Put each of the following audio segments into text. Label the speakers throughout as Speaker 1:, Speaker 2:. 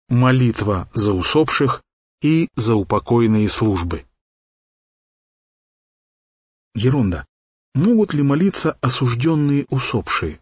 Speaker 1: молитва за усопших и за упокойные службы. Ерунда. Могут ли молиться осужденные усопшие?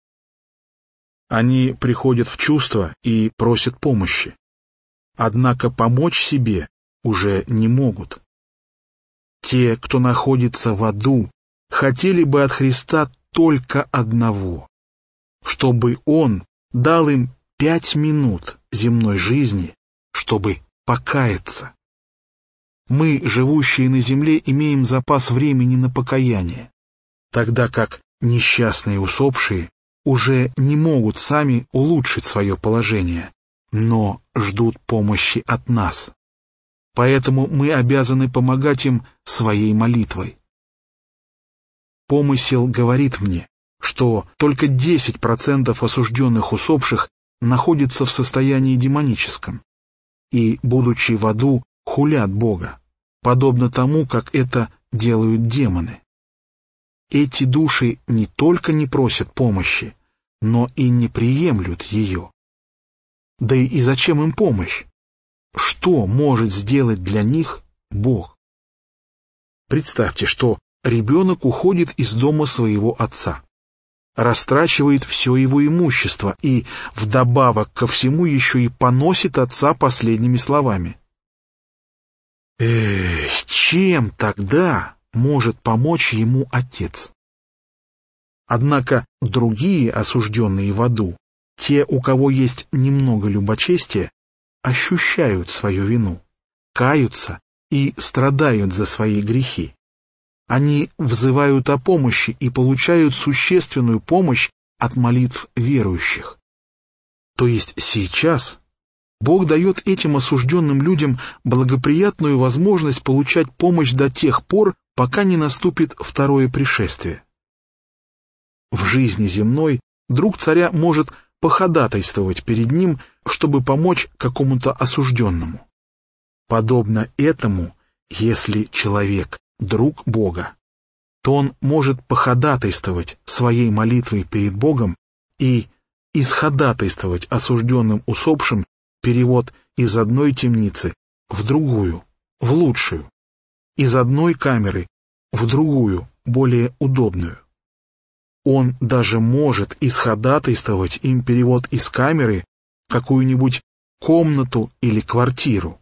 Speaker 1: Они приходят в чувство и просят помощи. Однако помочь себе уже не могут. Те, кто находится в аду, хотели бы от Христа только одного, чтобы Он дал им 5 минут земной жизни, чтобы покаяться. Мы, живущие на земле, имеем запас времени на покаяние, тогда как несчастные усопшие уже не могут сами улучшить свое положение, но ждут помощи от нас. Поэтому мы обязаны помогать им своей молитвой. Помысел говорит мне, что только 10% осужденных усопших находятся в состоянии демоническом и, будучи в аду, хулят Бога, подобно тому, как это делают демоны. Эти души не только не просят помощи, но и не приемлют ее. Да и зачем им помощь? Что может сделать для них Бог? Представьте, что ребенок уходит из дома своего отца, растрачивает все его имущество и, вдобавок ко всему, еще и поносит отца последними словами. Чем тогда может помочь ему отец? Однако другие осужденные в аду, те, у кого есть немного любочестия, ощущают свою вину, каются и страдают за свои грехи. Они взывают о помощи и получают существенную помощь от молитв верующих. То есть сейчас Бог дает этим осужденным людям благоприятную возможность получать помощь до тех пор, пока не наступит второе пришествие. В жизни земной друг царя может походатайствовать перед ним, чтобы помочь какому-то осужденному. Подобно этому, если человек друг Бога, то он может походатайствовать своей молитвой перед Богом и исходатайствовать осужденным усопшим перевод из одной темницы в другую, в лучшую, из одной камеры в другую, более удобную. Он даже может исходатайствовать им перевод из камеры в какую-нибудь комнату или квартиру.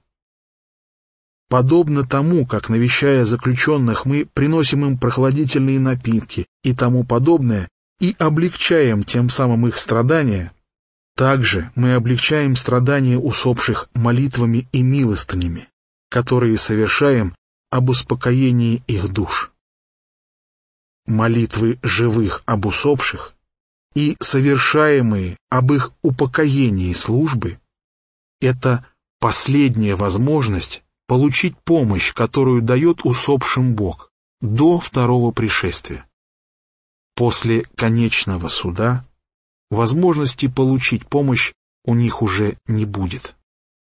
Speaker 1: Подобно тому, как, навещая заключенных, мы приносим им прохладительные напитки и тому подобное, и облегчаем тем самым их страдания, также мы облегчаем страдания усопших молитвами и милостынями, которые совершаем об успокоении их душ. Молитвы живых об усопших и совершаемые об их упокоении службы — это последняя возможность получить помощь, которую дает усопшим Бог до второго пришествия. После конечного суда возможности получить помощь у них уже не будет.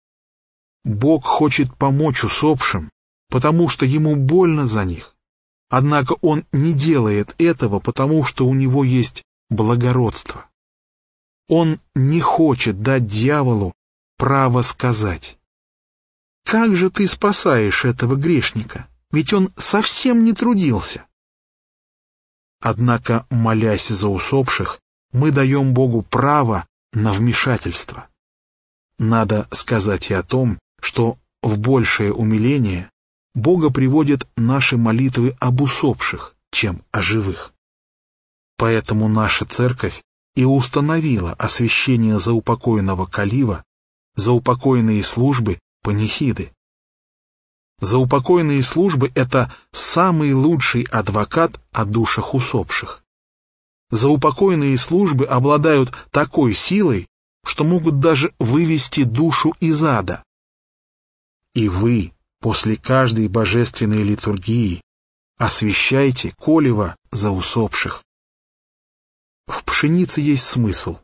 Speaker 1: Бог хочет помочь усопшим, потому что ему больно за них. Однако он не делает этого, потому что у него есть благородство. Он не хочет дать дьяволу право сказать: «Как же ты спасаешь этого грешника? Ведь он совсем не трудился». Однако, молясь за усопших, мы даем Богу право на вмешательство. Надо сказать и о том, что в большее умиление Бога приводят наши молитвы об усопших, чем о живых. Поэтому наша церковь и установила освящение заупокоенного калива, заупокоенные службы, панихиды. Заупокоенные службы — это самый лучший адвокат о душах усопших. Заупокоенные службы обладают такой силой, что могут даже вывести душу из ада. И вы после каждой божественной литургии освящайте колево за усопших. В пшенице есть смысл.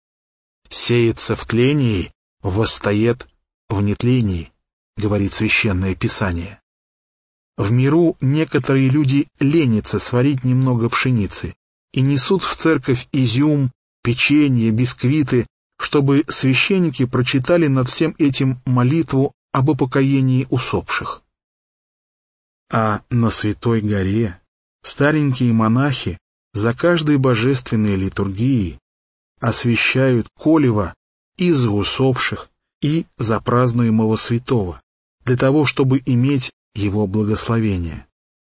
Speaker 1: Сеется в тлении, восстает в нетлении, говорит Священное Писание. В миру некоторые люди ленятся сварить немного пшеницы и несут в церковь изюм, печенье, бисквиты, чтобы священники прочитали над всем этим молитву об упокоении усопших. А на Святой горе старенькие монахи за каждой божественной литургией освящают колево и за усопших, и за празднуемого святого, для того, чтобы иметь его благословение.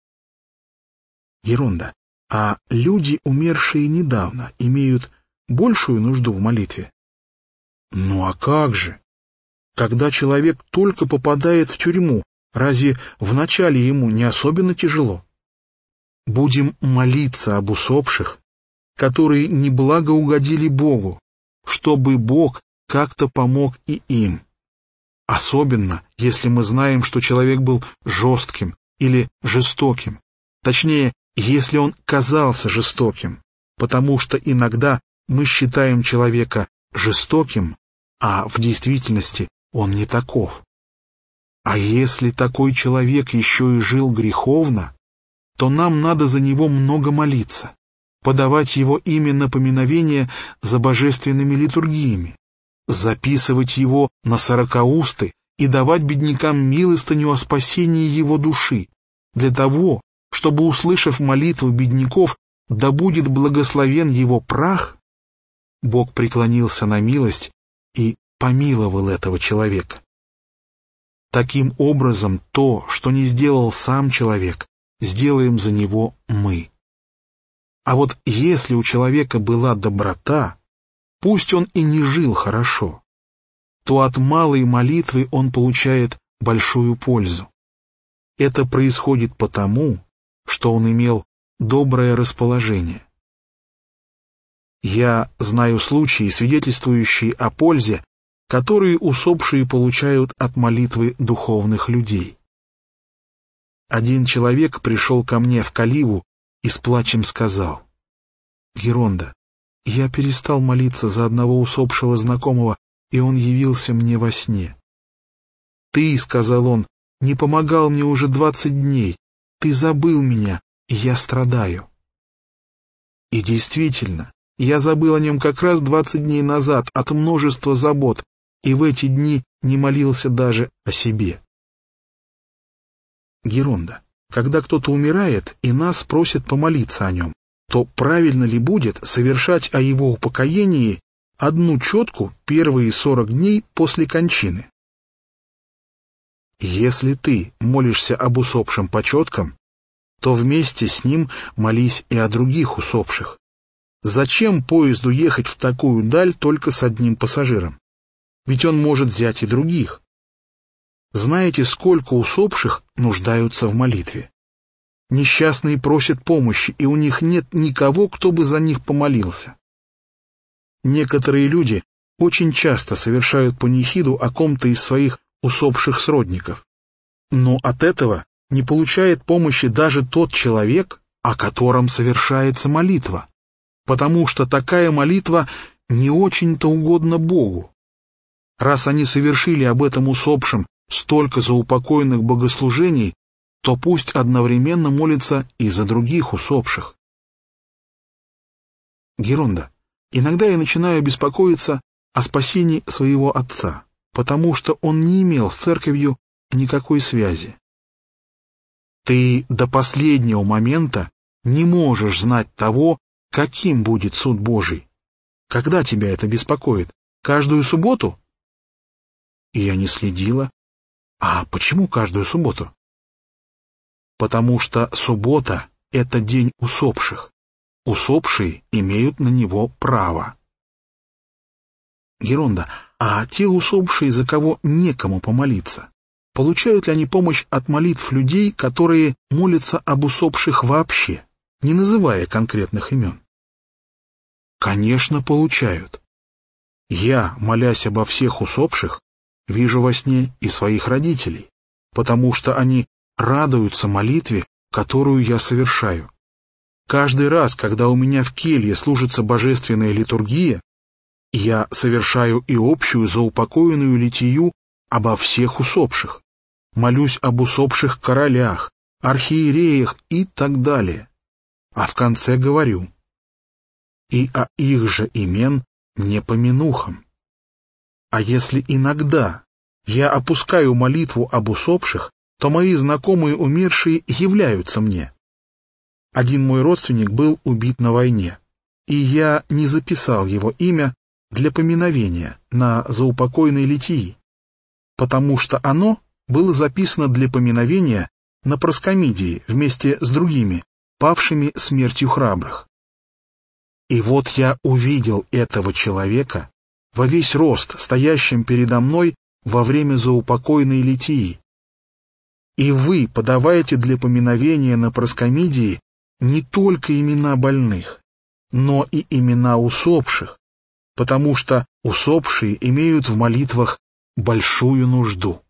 Speaker 1: Ерунда. А люди, умершие недавно, имеют большую нужду в молитве? Ну а как же? Когда человек только попадает в тюрьму, разве вначале ему не особенно тяжело? Будем молиться об усопших, которые неблаго угодили Богу, чтобы Бог как-то помог и им. Особенно, если мы знаем, что человек был жестким или жестоким. Точнее, если он казался жестоким, потому что иногда мы считаем человека жестоким, а в действительности он не таков. А если такой человек еще и жил греховно, то нам надо за него много молиться, подавать его имя на поминовение за божественными литургиями, записывать его на сорокаусты и давать беднякам милостыню о спасении его души, для того, чтобы, услышав молитву бедняков, да будет благословен его прах, Бог преклонился на милость и помиловал этого человека. Таким образом, то, что не сделал сам человек, сделаем за него мы. А вот если у человека была доброта, пусть он и не жил хорошо, то от малой молитвы он получает большую пользу. Это происходит потому, что он имел доброе расположение. Я знаю случаи, свидетельствующие о пользе, которые усопшие получают от молитвы духовных людей. Один человек пришел ко мне в Каливу и с плачем сказал: «Геронда, я перестал молиться за одного усопшего знакомого, и он явился мне во сне. Ты, — сказал он, — не помогал мне уже 20 дней, ты забыл меня, и я страдаю». И действительно, я забыл о нем как раз 20 дней назад от множества забот, и в эти дни не молился даже о себе. Геронда, когда кто-то умирает и нас просит помолиться о нем, то правильно ли будет совершать о его упокоении одну четку первые 40 дней после кончины? Если ты молишься об усопшем по четкам, то вместе с ним молись и о других усопших. Зачем поезду ехать в такую даль только с одним пассажиром? Ведь он может взять и других. Знаете, сколько усопших нуждаются в молитве? Несчастные просят помощи, и у них нет никого, кто бы за них помолился. Некоторые люди очень часто совершают панихиду о ком-то из своих усопших сродников, но от этого не получает помощи даже тот человек, о котором совершается молитва, потому что такая молитва не очень-то угодна Богу. Раз они совершили об этом усопшем столько заупокоенных богослужений, то пусть одновременно молятся и за других усопших. Геронда, иногда я начинаю беспокоиться о спасении своего отца, потому что он не имел с церковью никакой связи. Ты до последнего момента не можешь знать того, каким будет суд Божий. Когда тебя это беспокоит? Каждую субботу? И я не следила. А почему каждую субботу? Потому что суббота — это день усопших. Усопшие имеют на него право. Геронда, а те усопшие, за кого некому помолиться, получают ли они помощь от молитв людей, которые молятся об усопших вообще, не называя конкретных имен? Конечно, получают. Я, молясь обо всех усопших, вижу во сне и своих родителей, потому что они радуются молитве, которую я совершаю. Каждый раз, когда у меня в келье служится божественная литургия, я совершаю и общую заупокоенную литию обо всех усопших, молюсь об усопших королях, архиереях и так далее. А в конце говорю: «И о их же имен не помянухам». А если иногда я опускаю молитву об усопших, то мои знакомые умершие являются мне. Один мой родственник был убит на войне, и я не записал его имя для поминовения на заупокойной литии, потому что оно было записано для поминовения на проскомидии вместе с другими, павшими смертью храбрых. И вот я увидел этого человека во весь рост, стоящим передо мной во время заупокойной литии. И вы подаваете для поминовения на проскомидии не только имена больных, но и имена усопших, потому что усопшие имеют в молитвах большую нужду.